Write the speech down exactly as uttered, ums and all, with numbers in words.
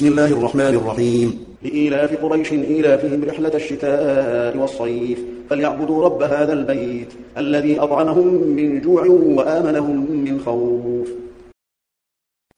بسم الله الرحمن الرحيم. لإيلاف قريش إيلافهم رحلة الشتاء والصيف فليعبدوا رب هذا البيت الذي أطعمهم من جوع وآمنهم من خوف.